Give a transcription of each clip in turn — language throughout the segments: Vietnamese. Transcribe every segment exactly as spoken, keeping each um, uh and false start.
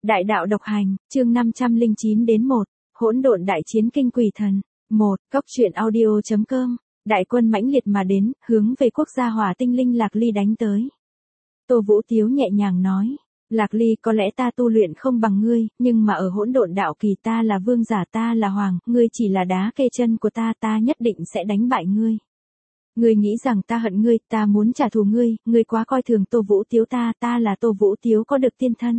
Đại đạo độc hành, chương năm trăm lẻ chín đến một, hỗn độn đại chiến kinh quỷ thần. một. Cốc truyện audio chấm com. Đại quân mãnh liệt mà đến, hướng về quốc gia Hỏa Tinh Linh Lạc Ly đánh tới. Tô Vũ Tiếu nhẹ nhàng nói, Lạc Ly, có lẽ ta tu luyện không bằng ngươi, nhưng mà ở hỗn độn đạo kỳ ta là vương giả, ta là hoàng, ngươi chỉ là đá kê chân của ta, ta nhất định sẽ đánh bại ngươi. Ngươi nghĩ rằng ta hận ngươi, ta muốn trả thù ngươi, ngươi quá coi thường Tô Vũ Tiếu ta, ta là Tô Vũ Tiếu có được tiên thân.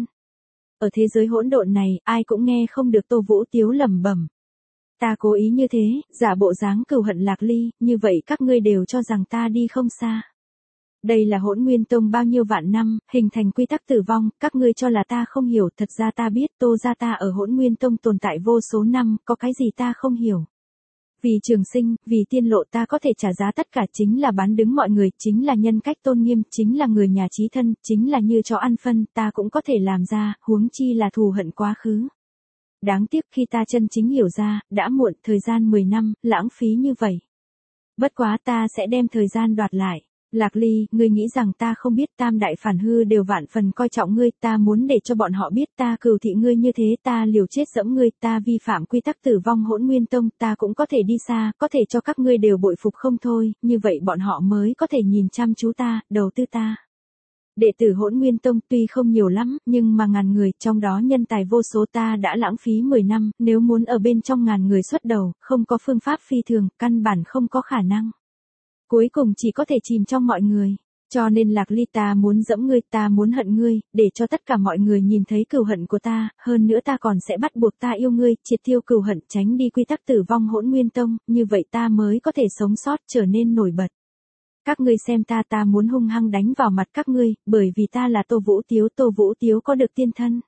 Ở thế giới hỗn độn này, ai cũng nghe không được Tô Vũ Tiếu lẩm bẩm. Ta cố ý như thế, giả bộ dáng cừu hận Lạc Ly, như vậy các ngươi đều cho rằng ta đi không xa. Đây là Hỗn Nguyên Tông bao nhiêu vạn năm, hình thành quy tắc tử vong, các ngươi cho là ta không hiểu, thật ra ta biết, Tô gia ta ở Hỗn Nguyên Tông tồn tại vô số năm, có cái gì ta không hiểu. Vì trường sinh, vì tiên lộ ta có thể trả giá tất cả, chính là bán đứng mọi người, chính là nhân cách tôn nghiêm, chính là người nhà chí thân, chính là như chó ăn phân, ta cũng có thể làm ra, huống chi là thù hận quá khứ. Đáng tiếc khi ta chân chính hiểu ra, đã muộn, thời gian mười năm, lãng phí như vậy. Bất quá ta sẽ đem thời gian đoạt lại. Lạc Ly, ngươi nghĩ rằng ta không biết tam đại phản hư đều vạn phần coi trọng ngươi, ta muốn để cho bọn họ biết ta cừu thị ngươi như thế, ta liều chết dẫm ngươi, ta vi phạm quy tắc tử vong Hỗn Nguyên Tông, ta cũng có thể đi xa, có thể cho các ngươi đều bội phục không thôi, như vậy bọn họ mới có thể nhìn chăm chú ta, đầu tư ta. Đệ tử Hỗn Nguyên Tông tuy không nhiều lắm, nhưng mà ngàn người, trong đó nhân tài vô số, ta đã lãng phí mười năm, nếu muốn ở bên trong ngàn người xuất đầu, không có phương pháp phi thường, căn bản không có khả năng. Cuối cùng chỉ có thể chìm trong mọi người. Cho nên Lạc Ly, ta muốn dẫm ngươi, ta muốn hận ngươi, để cho tất cả mọi người nhìn thấy cừu hận của ta, hơn nữa ta còn sẽ bắt buộc ta yêu ngươi, triệt tiêu cừu hận, tránh đi quy tắc tử vong Hỗn Nguyên Tông, như vậy ta mới có thể sống sót, trở nên nổi bật. Các ngươi xem ta, ta muốn hung hăng đánh vào mặt các ngươi, bởi vì ta là Tô Vũ Tiếu, Tô Vũ Tiếu có được tiên thân.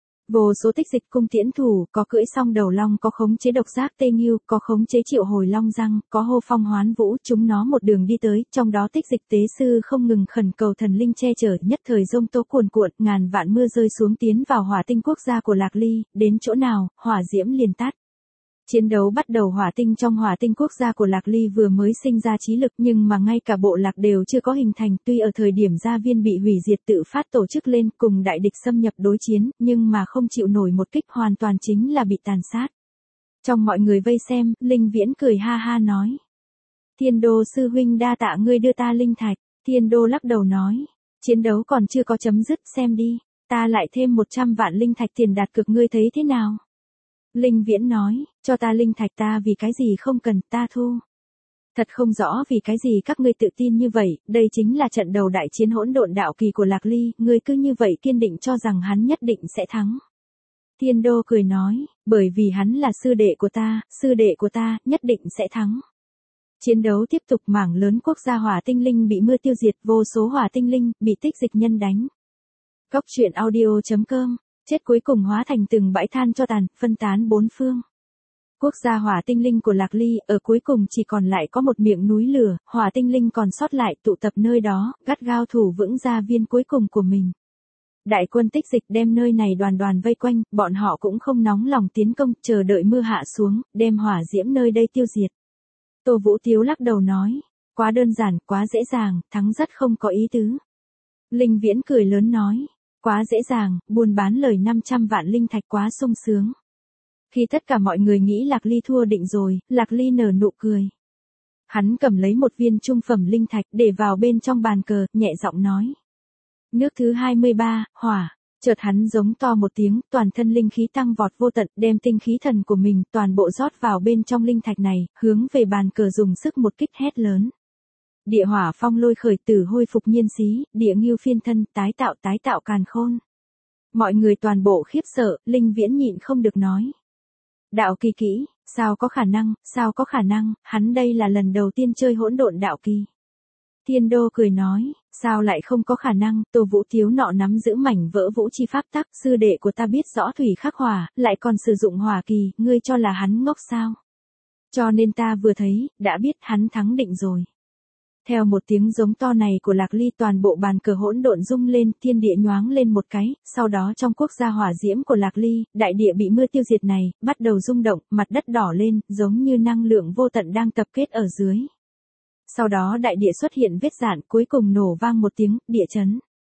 Vô số tích dịch cung tiễn thủ, có cưỡi song đầu long, có khống chế độc giác tê nghiêu, có khống chế triệu hồi long răng, có hô phong hoán vũ, chúng nó một đường đi tới, trong đó tích dịch tế sư không ngừng khẩn cầu thần linh che chở, nhất thời giông tố cuồn cuộn, ngàn vạn mưa rơi xuống tiến vào Hỏa Tinh quốc gia của Lạc Ly, đến chỗ nào, hỏa diễm liền tắt. Chiến đấu bắt đầu. Hỏa Tinh trong Hỏa Tinh quốc gia của Lạc Ly vừa mới sinh ra trí lực, nhưng mà ngay cả bộ lạc đều chưa có hình thành, tuy ở thời điểm gia viên bị hủy diệt tự phát tổ chức lên cùng đại địch xâm nhập đối chiến, nhưng mà không chịu nổi một kích, hoàn toàn chính là bị tàn sát. Trong mọi người vây xem, Linh Viễn cười ha ha nói. Thiên Đô sư huynh, đa tạ ngươi đưa ta linh thạch. Thiên Đô lắc đầu nói. Chiến đấu còn chưa có chấm dứt, xem đi. Ta lại thêm một trăm vạn linh thạch tiền đặt cược, ngươi thấy thế nào? Linh Viễn nói, cho ta linh thạch, ta vì cái gì không cần, ta thu. Thật không rõ vì cái gì các ngươi tự tin như vậy, đây chính là trận đầu đại chiến hỗn độn đạo kỳ của Lạc Ly, ngươi cứ như vậy kiên định cho rằng hắn nhất định sẽ thắng. Thiên Đô cười nói, bởi vì hắn là sư đệ của ta, sư đệ của ta, nhất định sẽ thắng. Chiến đấu tiếp tục, mảng lớn quốc gia Hỏa Tinh Linh bị mưa tiêu diệt, vô số Hỏa Tinh Linh bị tích dịch nhân đánh. Cốc truyện audio chấm com. Chết cuối cùng hóa thành từng bãi than cho tàn, phân tán bốn phương. Quốc gia Hỏa Tinh Linh của Lạc Ly, ở cuối cùng chỉ còn lại có một miệng núi lửa, Hỏa Tinh Linh còn sót lại tụ tập nơi đó, gắt gao thủ vững gia viên cuối cùng của mình. Đại quân tích dịch đem nơi này đoàn đoàn vây quanh, bọn họ cũng không nóng lòng tiến công, chờ đợi mưa hạ xuống, đem hỏa diễm nơi đây tiêu diệt. Tô Vũ Tiếu lắc đầu nói, quá đơn giản, quá dễ dàng, thắng rất không có ý tứ. Linh Viễn cười lớn nói. Quá dễ dàng, buôn bán lời năm trăm vạn linh thạch quá sung sướng. Khi tất cả mọi người nghĩ Lạc Ly thua định rồi, Lạc Ly nở nụ cười. Hắn cầm lấy một viên trung phẩm linh thạch để vào bên trong bàn cờ, nhẹ giọng nói. Nước thứ hai mươi ba, hỏa. Chợt hắn giống to một tiếng, toàn thân linh khí tăng vọt vô tận, đem tinh khí thần của mình toàn bộ rót vào bên trong linh thạch này, hướng về bàn cờ dùng sức một kích hét lớn. Địa hỏa phong lôi khởi, tử hôi phục nhiên xí, địa ngưu phiên thân, tái tạo tái tạo càn khôn. Mọi người toàn bộ khiếp sợ, Linh Viễn nhịn không được nói. Đạo kỳ kỹ, sao có khả năng, sao có khả năng, hắn đây là lần đầu tiên chơi hỗn độn đạo kỳ. Thiên Đô cười nói, sao lại không có khả năng, Tô Vũ Tiếu nọ nắm giữ mảnh vỡ vũ chi pháp tắc, sư đệ của ta biết rõ thủy khắc hỏa, lại còn sử dụng hỏa kỳ, ngươi cho là hắn ngốc sao? Cho nên ta vừa thấy, đã biết hắn thắng định rồi. Theo một tiếng giống to này của Lạc Ly, toàn bộ bàn cờ hỗn độn rung lên, thiên địa nhoáng lên một cái, sau đó trong quốc gia hỏa diễm của Lạc Ly, đại địa bị mưa tiêu diệt này, bắt đầu rung động, mặt đất đỏ lên, giống như năng lượng vô tận đang tập kết ở dưới. Sau đó đại địa xuất hiện vết rạn, cuối cùng nổ vang một tiếng, địa chấn.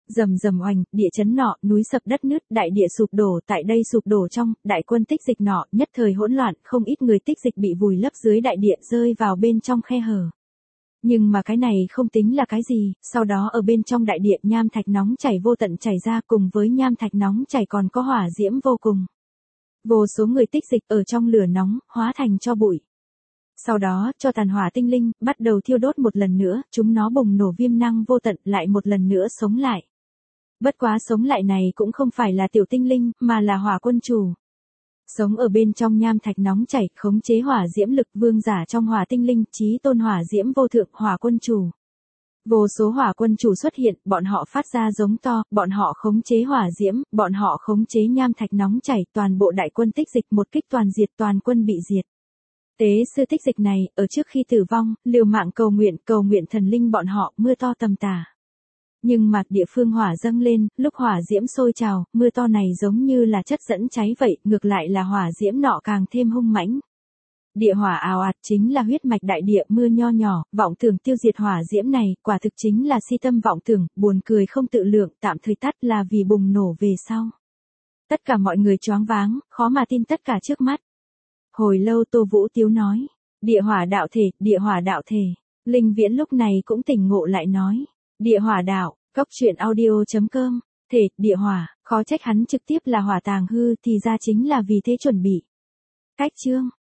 Rầm rầm oành, địa chấn nọ, núi sập đất nứt, đại địa sụp đổ, tại đây sụp đổ trong, đại quân tích dịch nọ, nhất thời hỗn loạn, không ít người tích dịch bị vùi lấp dưới đại địa rơi vào bên trong khe hở. Nhưng mà cái này không tính là cái gì, sau đó ở bên trong đại địa nham thạch nóng chảy vô tận chảy ra, cùng với nham thạch nóng chảy còn có hỏa diễm vô cùng. Vô số người tích dịch ở trong lửa nóng, hóa thành tro bụi. Sau đó, cho tàn hỏa tinh linh, bắt đầu thiêu đốt một lần nữa, chúng nó bùng nổ viêm năng vô tận, lại một lần nữa sống lại. Bất quá sống lại này cũng không phải là tiểu tinh linh, mà là hỏa quân chủ. Sống ở bên trong nham thạch nóng chảy, khống chế hỏa diễm lực vương giả trong hỏa tinh linh, chí tôn hỏa diễm vô thượng, hỏa quân chủ. Vô số hỏa quân chủ xuất hiện, bọn họ phát ra giống to, bọn họ khống chế hỏa diễm, bọn họ khống chế nham thạch nóng chảy, toàn bộ đại quân tích dịch một kích toàn diệt, toàn quân bị diệt. Tế sư tích dịch này, ở trước khi tử vong, liều mạng cầu nguyện, cầu nguyện thần linh bọn họ, mưa to tầm tả. Nhưng mặt địa phương hỏa dâng lên, lúc hỏa diễm sôi trào, mưa to này giống như là chất dẫn cháy vậy, ngược lại là hỏa diễm nọ càng thêm hung mãnh. Địa hỏa ào ạt chính là huyết mạch đại địa, mưa nho nhỏ, vọng tưởng tiêu diệt hỏa diễm này, quả thực chính là si tâm vọng tưởng, buồn cười không tự lượng, tạm thời tắt là vì bùng nổ về sau. Tất cả mọi người choáng váng, khó mà tin tất cả trước mắt. Hồi lâu Tô Vũ Tiếu nói, địa hỏa đạo thể, địa hỏa đạo thể. Linh Viễn lúc này cũng tỉnh ngộ lại nói, địa hỏa đạo, cốc truyện audio chấm com, thể, địa hỏa, khó trách hắn trực tiếp là hỏa tàng hư thì ra chính là vì thế chuẩn bị. Cách chương